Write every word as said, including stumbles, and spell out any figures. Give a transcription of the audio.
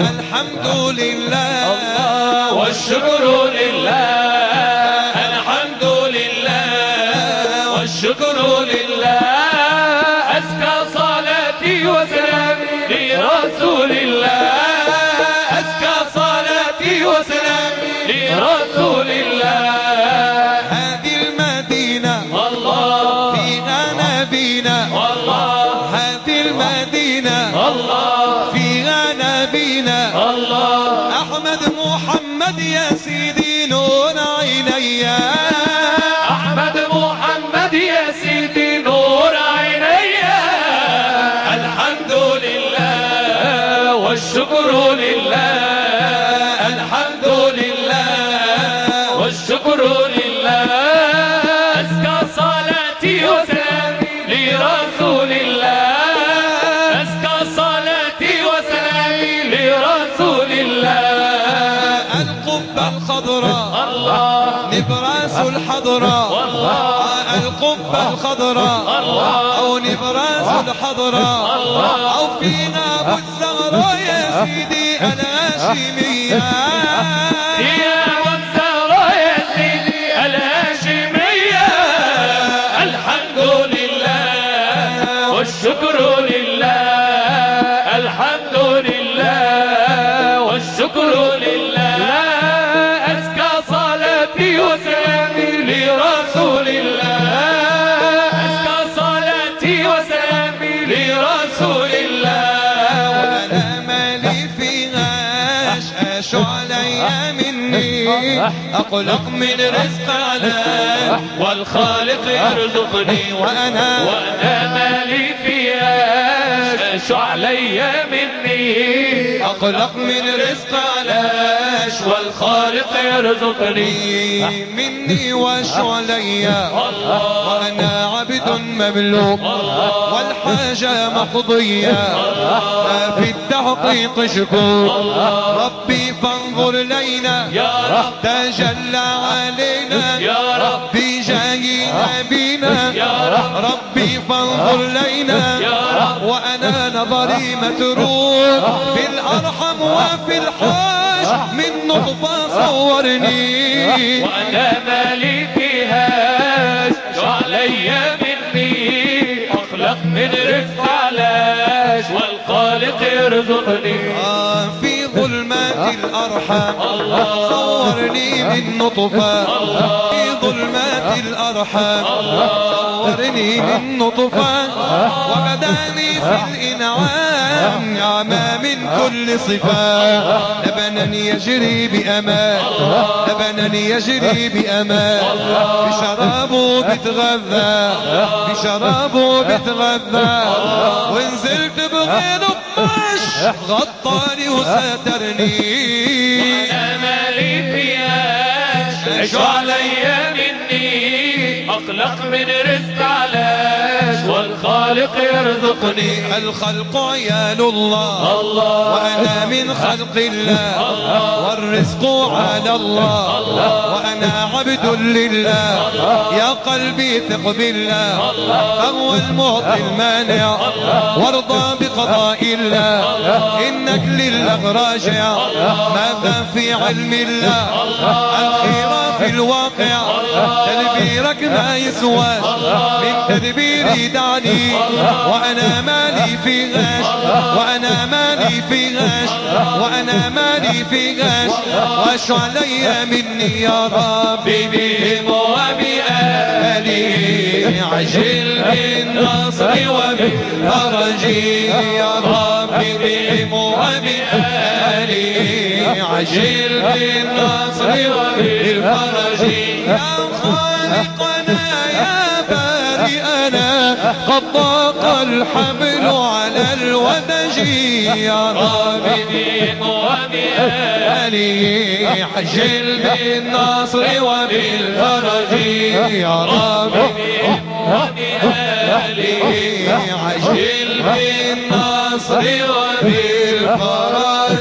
الحمد لله والشكر لله، الحمد لله والشكر لله. أزكى صلاتي وسلامي لرسول الله، أزكى صلاتي وسلامي لرسول الله. هذه المدينة الله فيها نبينا، الله هذه المدينة الله فيها نبينا، الله أحمد محمد يا سيدي نور عيني، أحمد محمد يا سيدي نور عيني. الحمد لله والشكر لله، الحمد لله والشكر لله. أزكى صلاتي وسلامي لرسول الله، أزكى صلاتي وسلامي لرسول الله. القبة الخضراء الله نبراس الحضراء، والله القبة الخضراء الله أو نبراس الحضراء، الله أو فينا أبو الزهراء يا سيدي الهاشمية، يا أبو الزهراء يا سيدي الهاشمية. الحمد لله والشكر لله، الحمد لله والشكر لله. أزكى صلاتي وسلامي لرسول الله، أزكى صلاتي وسلامي لرسول الله. وأنا مالي فيها أشأش علي مني، أقلق من رزق على والخالق يرزقني، وأنا وأنا مالي فيها شو علي مني. أقلق من رزق علاش والخالق يرزقني مني وش علي، وأنا عبد مملوك والحاجة مقضية، ما في التحقيق شكور. ربي فانظر لينا يا رب، تجلى علينا يا رب بجاه نبينا، يا رب ربي فانظر لينا يا رب. وأنا نظري متروك في الأرحم وفي الحاج من نطفة صورني، وأنا مالي فيها شو علي مني. أخلق من رزق علاش والخالق يرزقني. آه في ظلمات الأرحام صورني من نطفة، في ظلمات الأرحام صورني من نطفة، وبداني في الإنعام نعمة من كل صفة، لبنا يجري بأمان، لبنا يجري بأمان، بشرابه بتغذى، بشرابه بتغذى، ونزلت بغير قماش غطاني وسترني. أنا مالي فيهاش شو علي مني. أخلق من رزق علاش والخالق يرزقني. الخلق عيال الله الله وأنا من خلق الله، والرزق على الله وأنا عبد لله. يا قلبي ثق بالله فهو المعطي المانع، وارضى بقضاء الله إنك لله راجع. ماذا في علم الله الخير في الواقع، تدبيرك ما يسواش من تدبيري دعني، وأنا مالي في غش، وأنا مالي في غش، وأنا مالي في غش، وش علي مني يا ربي بهم وبآلي، عجل بالنصر وبالفرج يا ربي بهم وبآلي، عجل بالنصر وبالفرج. يا خالقنا يا بارئنا قد ضاق الحمل على الودج، يا ربي وبآله عجل بالنصر وبالفرج، يا ربي وبآله عجل بالنصر وبالفرج.